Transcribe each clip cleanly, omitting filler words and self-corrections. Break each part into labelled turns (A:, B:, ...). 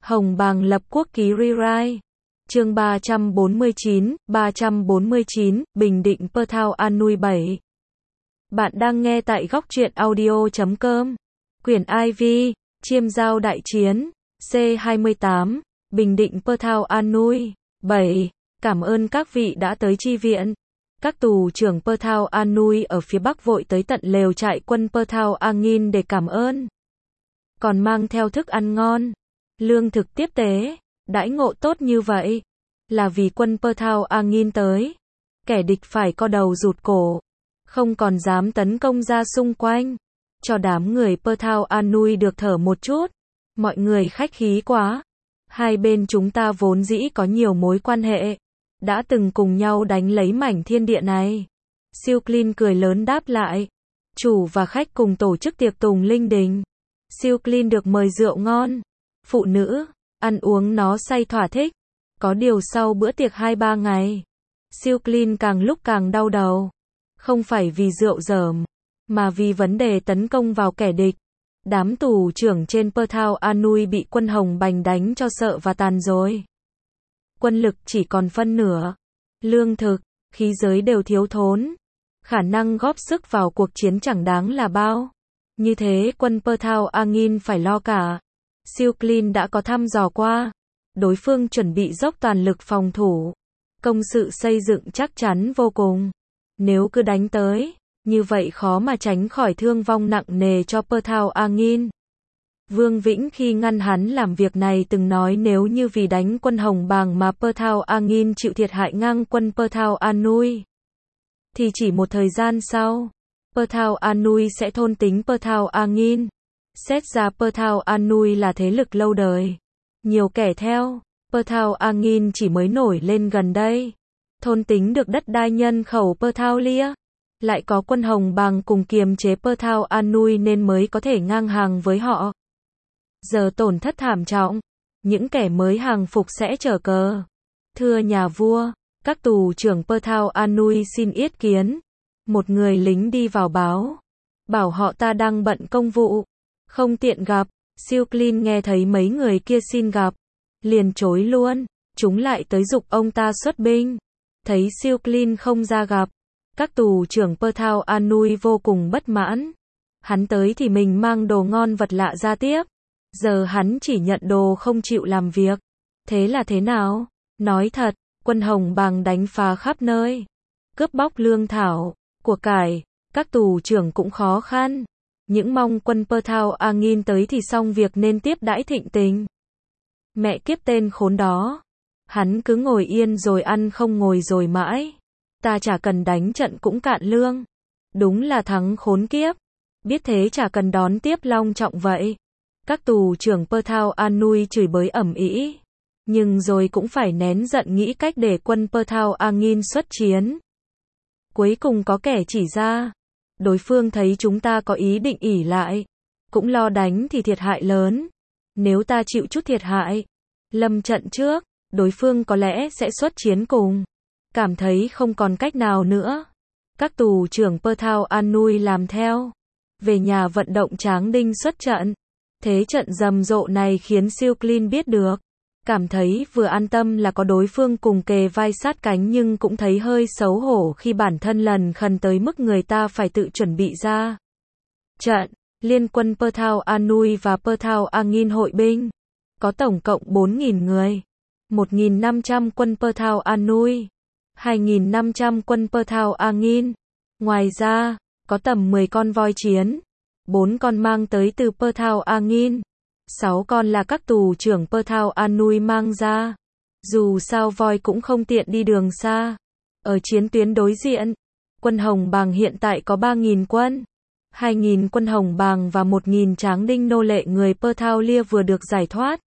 A: Hồng Bàng lập quốc ký rewrite. Chương 349, Bình Định Perthao An Nui 7. Bạn đang nghe tại góc truyện audio.com. Quyển IV, Chiêm Giao Đại Chiến, C28, Bình Định Perthao An Nui 7. Cảm ơn các vị đã tới chi viện. Các tù trưởng Perthao An Nui ở phía Bắc vội tới tận lều trại quân Perthao Angin để cảm ơn. Còn mang theo thức ăn ngon, lương thực tiếp tế, đãi ngộ tốt như vậy, là vì quân Perthao Angin tới. Kẻ địch phải co đầu rụt cổ, không còn dám tấn công ra xung quanh, cho đám người Perthao An Nui được thở một chút. Mọi người khách khí quá. Hai bên chúng ta vốn dĩ có nhiều mối quan hệ, đã từng cùng nhau đánh lấy mảnh thiên địa này. Siêu Clean cười lớn đáp lại. Chủ và khách cùng tổ chức tiệc tùng linh đình. Siêu Clean được mời rượu ngon, phụ nữ, ăn uống nó say thỏa thích. Có điều sau bữa tiệc 2-3 ngày, Siêu Clean càng lúc càng đau đầu. Không phải vì rượu dởm, mà vì vấn đề tấn công vào kẻ địch. Đám tù trưởng trên Perthao An Nui bị quân Hồng Bành đánh cho sợ và tàn rồi. Quân lực chỉ còn phân nửa. Lương thực, khí giới đều thiếu thốn. Khả năng góp sức vào cuộc chiến chẳng đáng là bao. Như thế quân Perthao Angin phải lo cả. Siêu Clean đã có thăm dò qua. Đối phương chuẩn bị dốc toàn lực phòng thủ. Công sự xây dựng chắc chắn vô cùng. Nếu cứ đánh tới, như vậy khó mà tránh khỏi thương vong nặng nề cho Perthao Angin. Vương Vĩnh khi ngăn hắn làm việc này từng nói nếu như vì đánh quân Hồng Bàng mà Perthao Angin chịu thiệt hại ngang quân Perthao An Nui, thì chỉ một thời gian sau, Perthao An Nui sẽ thôn tính Perthao Angin. Xét ra Perthao An Nui là thế lực lâu đời, nhiều kẻ theo. Perthao Angin chỉ mới nổi lên gần đây, thôn tính được đất đai nhân khẩu Perthao Lia. Lại có quân Hồng Bàng cùng kiềm chế Perthao An Nui nên mới có thể ngang hàng với họ. Giờ tổn thất thảm trọng, những kẻ mới hàng phục sẽ trở cờ. Thưa nhà vua, các tù trưởng Perthao An Nui xin yết kiến. Một người lính đi vào báo, bảo họ ta đang bận công vụ, không tiện gặp. Siêu Clean nghe thấy mấy người kia xin gặp, liền chối luôn. Chúng lại tới giục ông ta xuất binh. Thấy Siêu Clean không ra gặp, các tù trưởng Perthao An Nui vô cùng bất mãn. Hắn tới thì mình mang đồ ngon vật lạ ra tiếp. Giờ hắn chỉ nhận đồ không chịu làm việc. Thế là thế nào? Nói thật, quân Hồng Bàng đánh phá khắp nơi, cướp bóc lương thảo, của cải, các tù trưởng cũng khó khăn. Những mong quân Perthao Angin tới thì xong việc nên tiếp đãi thịnh tình. Mẹ kiếp tên khốn đó. Hắn cứ ngồi yên rồi ăn không ngồi rồi mãi. Ta chả cần đánh trận cũng cạn lương. Đúng là thắng khốn kiếp. Biết thế chả cần đón tiếp long trọng vậy. Các tù trưởng Perthao An Nui chửi bới ầm ĩ, nhưng rồi cũng phải nén giận nghĩ cách để quân Perthao Angin xuất chiến. Cuối cùng có kẻ chỉ ra, đối phương thấy chúng ta có ý định ỷ lại, cũng lo đánh thì thiệt hại lớn. Nếu ta chịu chút thiệt hại, lâm trận trước, đối phương có lẽ sẽ xuất chiến cùng. Cảm thấy không còn cách nào nữa, các tù trưởng Perthao An Nui làm theo. Về nhà vận động Tráng Đinh xuất trận. Thế trận rầm rộ này khiến Siêu Clean biết được. Cảm thấy vừa an tâm là có đối phương cùng kề vai sát cánh nhưng cũng thấy hơi xấu hổ khi bản thân lần khần tới mức người ta phải tự chuẩn bị ra trận. Liên quân Perthao An Nui và Perthao Angin hội binh. Có tổng cộng 4.000 người. 1.500 quân Perthao An Nui. 2.500 quân Perthao Angin. Ngoài ra, có tầm 10 con voi chiến. 4 con mang tới từ Perthao Angin. 6 con là các tù trưởng Perthao An Nui mang ra. Dù sao voi cũng không tiện đi đường xa. Ở chiến tuyến đối diện, quân Hồng Bàng hiện tại có 3.000 quân. 2.000 quân Hồng Bàng và 1.000 Tráng Đinh nô lệ người Perthao Lia vừa được giải thoát.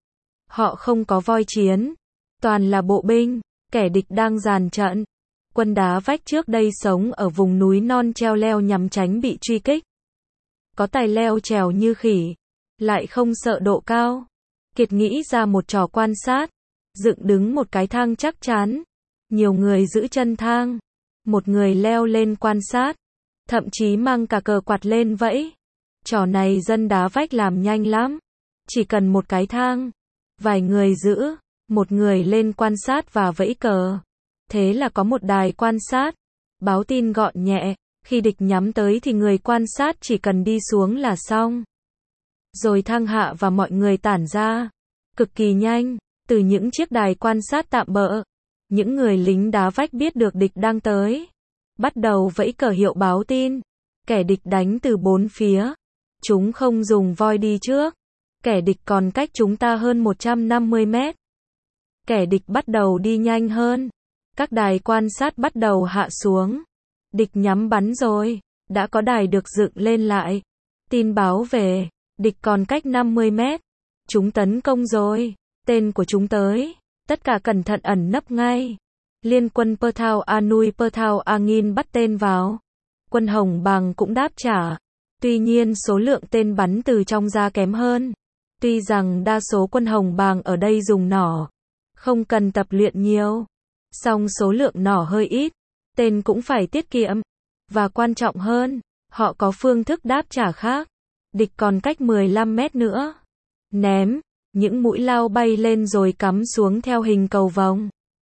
A: Họ không có voi chiến, toàn là bộ binh, kẻ địch đang dàn trận. Quân đá vách trước đây sống ở vùng núi non treo leo nhằm tránh bị truy kích. Có tài leo trèo như khỉ, lại không sợ độ cao. Kiệt nghĩ ra một trò quan sát, dựng đứng một cái thang chắc chắn. Nhiều người giữ chân thang, một người leo lên quan sát, thậm chí mang cả cờ quạt lên vẫy. Trò này dân đá vách làm nhanh lắm, chỉ cần một cái thang, Vài người giữ, một người lên quan sát và vẫy cờ. Thế là có một đài quan sát, báo tin gọn nhẹ, khi địch nhắm tới thì người quan sát chỉ cần đi xuống là xong. Rồi thang hạ và mọi người tản ra. Cực kỳ nhanh, từ những chiếc đài quan sát tạm bợ, những người lính đá vách biết được địch đang tới. Bắt đầu vẫy cờ hiệu báo tin. Kẻ địch đánh từ bốn phía. Chúng không dùng voi đi trước. Kẻ địch còn cách chúng ta hơn 150 mét. Kẻ địch bắt đầu đi nhanh hơn. Các đài quan sát bắt đầu hạ xuống. Địch nhắm bắn rồi. Đã có đài được dựng lên lại. Tin báo về. Địch còn cách 50 mét. Chúng tấn công rồi. Tên của chúng tới. Tất cả cẩn thận ẩn nấp ngay. Liên quân Perthao Anui Perthao Angin bắt tên vào. Quân Hồng Bàng cũng đáp trả. Tuy nhiên số lượng tên bắn từ trong ra kém hơn. Tuy rằng đa số quân Hồng Bàng ở đây dùng nỏ. Không cần tập luyện nhiều. Song số lượng nỏ hơi ít. Tên cũng phải tiết kiệm. Và quan trọng hơn, họ có phương thức đáp trả khác. Địch còn cách 15 mét nữa. Ném. Những mũi lao bay lên rồi cắm xuống theo hình cầu vồng.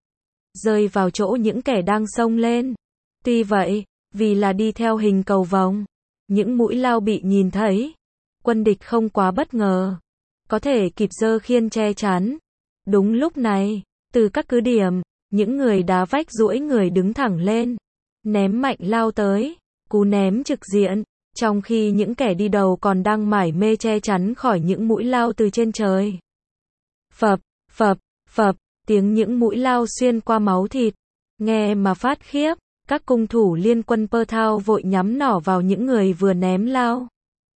A: Rơi vào chỗ những kẻ đang xông lên. Tuy vậy, vì là đi theo hình cầu vồng, những mũi lao bị nhìn thấy. Quân địch không quá bất ngờ. Có thể kịp giơ khiên che chắn. Đúng lúc này, từ các cứ điểm, những người đá vách duỗi người đứng thẳng lên. Ném mạnh lao tới. Cú ném trực diện. Trong khi những kẻ đi đầu còn đang mải mê che chắn khỏi những mũi lao từ trên trời. Phập, phập, phập, tiếng những mũi lao xuyên qua máu thịt. Nghe mà phát khiếp, các cung thủ liên quân Perthao vội nhắm nỏ vào những người vừa ném lao.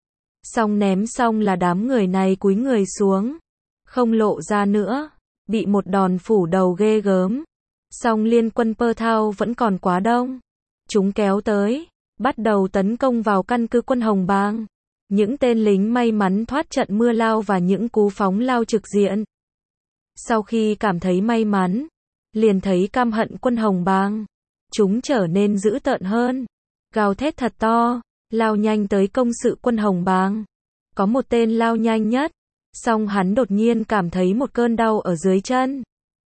A: Xong ném xong là đám người này cúi người xuống. Không lộ ra nữa. Bị một đòn phủ đầu ghê gớm. Song liên quân Perthao vẫn còn quá đông. Chúng kéo tới. Bắt đầu tấn công vào căn cứ quân Hồng Bàng. Những tên lính may mắn thoát trận mưa lao và những cú phóng lao trực diện. Sau khi cảm thấy may mắn, liền thấy căm hận quân Hồng Bàng. Chúng trở nên dữ tợn hơn. Gào thét thật to, lao nhanh tới công sự quân Hồng Bàng. Có một tên lao nhanh nhất. Song hắn đột nhiên cảm thấy một cơn đau ở dưới chân.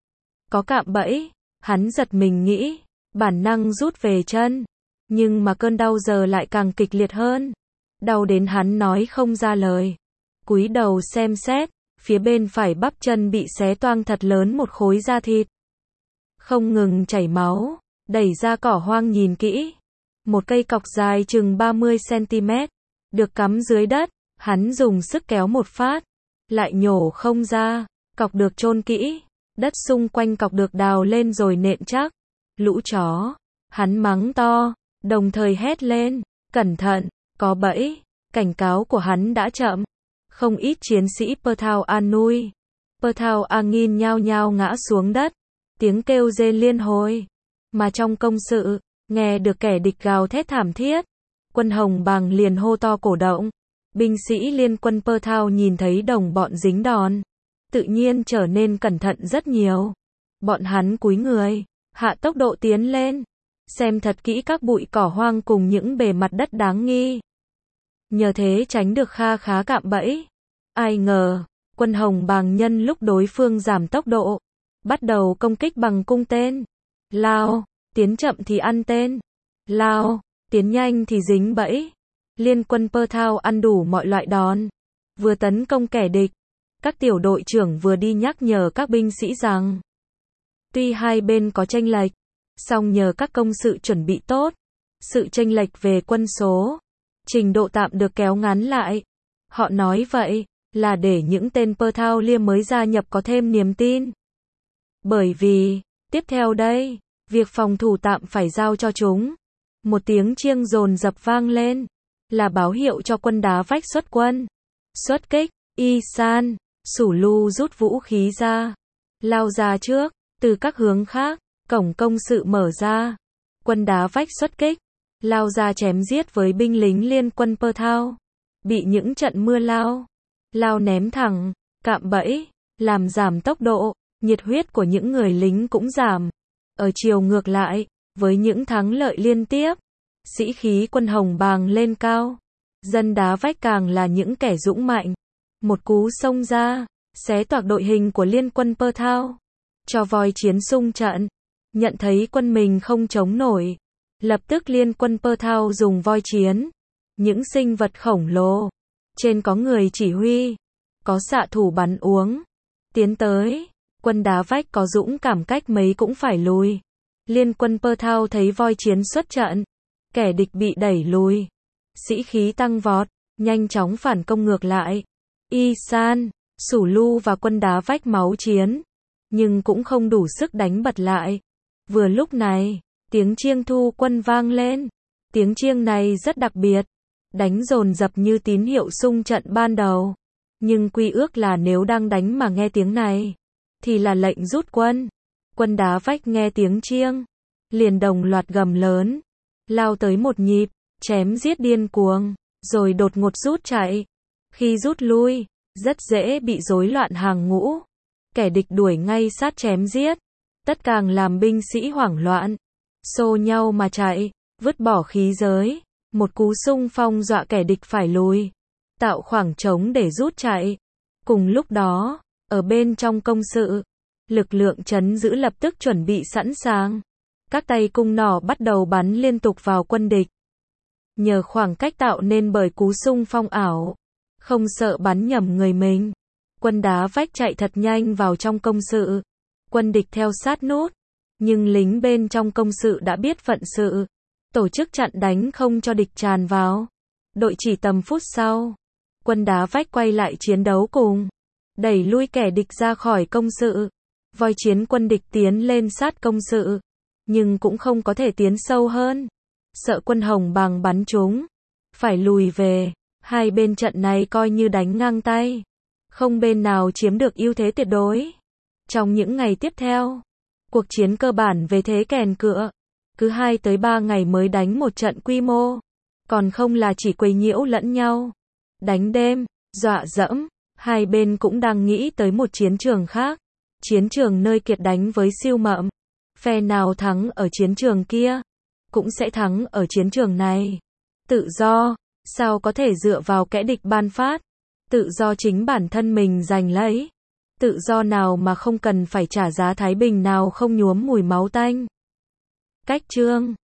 A: Có cạm bẫy. Hắn giật mình nghĩ. Bản năng rút về chân. Nhưng mà cơn đau giờ lại càng kịch liệt hơn. Đau đến hắn nói không ra lời. Cúi đầu xem xét. Phía bên phải bắp chân bị xé toang thật lớn một khối da thịt. Không ngừng chảy máu. Đẩy ra cỏ hoang nhìn kỹ. Một cây cọc dài chừng 30 cm. Được cắm dưới đất. Hắn dùng sức kéo một phát. Lại nhổ không ra. Cọc được chôn kỹ. Đất xung quanh cọc được đào lên rồi nện chắc. Lũ chó. Hắn mắng to. Đồng thời hét lên. Cẩn thận. Có bẫy. Cảnh cáo của hắn đã chậm. Không ít chiến sĩ Perthao Anui, Perthao Angin nhao nhao ngã xuống đất. Tiếng kêu rên liên hồi. Mà trong công sự, nghe được kẻ địch gào thét thảm thiết. Quân Hồng Bàng liền hô to cổ động. Binh sĩ liên quân Perthao nhìn thấy đồng bọn dính đòn. Tự nhiên trở nên cẩn thận rất nhiều. Bọn hắn cúi người, hạ tốc độ tiến lên. Xem thật kỹ các bụi cỏ hoang cùng những bề mặt đất đáng nghi. Nhờ thế tránh được kha khá cạm bẫy. Ai ngờ, quân Hồng Bàng nhân lúc đối phương giảm tốc độ, bắt đầu công kích bằng cung tên. Lao, tiến chậm thì ăn tên. Lao, tiến nhanh thì dính bẫy. Liên quân Perthao ăn đủ mọi loại đòn. Vừa tấn công kẻ địch, các tiểu đội trưởng vừa đi nhắc nhở các binh sĩ rằng tuy hai bên có chênh lệch, song nhờ các công sự chuẩn bị tốt, sự chênh lệch về quân số, trình độ tạm được kéo ngắn lại. Họ nói vậy là để những tên Perthao liêm mới gia nhập có thêm niềm tin. Bởi vì, tiếp theo đây, việc phòng thủ tạm phải giao cho chúng. Một tiếng chiêng dồn dập vang lên, là báo hiệu cho quân đá vách xuất quân. Xuất kích, Y San, Sủ Lu rút vũ khí ra, lao ra trước, từ các hướng khác, cổng công sự mở ra. Quân đá vách xuất kích, lao ra chém giết với binh lính liên quân Perthao. Bị những trận mưa lao ném thẳng, cạm bẫy, làm giảm tốc độ, nhiệt huyết của những người lính cũng giảm. Ở chiều ngược lại, với những thắng lợi liên tiếp, sĩ khí quân Hồng Bàng lên cao. Dân đá vách càng là những kẻ dũng mạnh. Một cú xông ra, xé toạc đội hình của liên quân Pơ Thao, cho voi chiến xung trận. Nhận thấy quân mình không chống nổi, lập tức liên quân Pơ Thao dùng voi chiến, những sinh vật khổng lồ, trên có người chỉ huy, có xạ thủ bắn uống, tiến tới. Quân Đá Vách có dũng cảm cách mấy cũng phải lùi. Liên quân Pơ Thao thấy voi chiến xuất trận, kẻ địch bị đẩy lùi, sĩ khí tăng vọt, nhanh chóng phản công ngược lại. Y San, Sủ Lu và quân Đá Vách máu chiến, nhưng cũng không đủ sức đánh bật lại. Vừa lúc này, tiếng chiêng thu quân vang lên. Tiếng chiêng này rất đặc biệt, đánh dồn dập như tín hiệu xung trận ban đầu. Nhưng quy ước là nếu đang đánh mà nghe tiếng này, thì là lệnh rút quân. Quân Đá Vách nghe tiếng chiêng, liền đồng loạt gầm lớn, lao tới một nhịp, chém giết điên cuồng, rồi đột ngột rút chạy. Khi rút lui, rất dễ bị rối loạn hàng ngũ. Kẻ địch đuổi ngay sát chém giết, tất càng làm binh sĩ hoảng loạn, xô nhau mà chạy, vứt bỏ khí giới. Một cú xung phong dọa kẻ địch phải lùi, tạo khoảng trống để rút chạy. Cùng lúc đó, ở bên trong công sự, lực lượng trấn giữ lập tức chuẩn bị sẵn sàng. Các tay cung nỏ bắt đầu bắn liên tục vào quân địch. Nhờ khoảng cách tạo nên bởi cú xung phong ảo, không sợ bắn nhầm người mình, quân Đá Vách chạy thật nhanh vào trong công sự. Quân địch theo sát nút, nhưng lính bên trong công sự đã biết phận sự, tổ chức chặn đánh không cho địch tràn vào. Đội chỉ tầm phút sau, quân Đá Vách quay lại chiến đấu cùng, đẩy lui kẻ địch ra khỏi công sự. Voi chiến quân địch tiến lên sát công sự, nhưng cũng không có thể tiến sâu hơn, sợ quân Hồng Bàng bắn trúng, phải lùi về. Hai bên trận này coi như đánh ngang tay, không bên nào chiếm được ưu thế tuyệt đối. Trong những ngày tiếp theo, cuộc chiến cơ bản về thế kèn cựa, cứ 2 tới 3 ngày mới đánh một trận quy mô, còn không là chỉ quấy nhiễu lẫn nhau, đánh đêm, dọa dẫm. Hai bên cũng đang nghĩ tới một chiến trường khác, chiến trường nơi Kiệt đánh với Siêu Mậm. Phe nào thắng ở chiến trường kia, cũng sẽ thắng ở chiến trường này. Tự do, sao có thể dựa vào kẻ địch ban phát? Tự do chính bản thân mình giành lấy. Tự do nào mà không cần phải trả giá, thái bình nào không nhuốm mùi máu tanh. Cách chương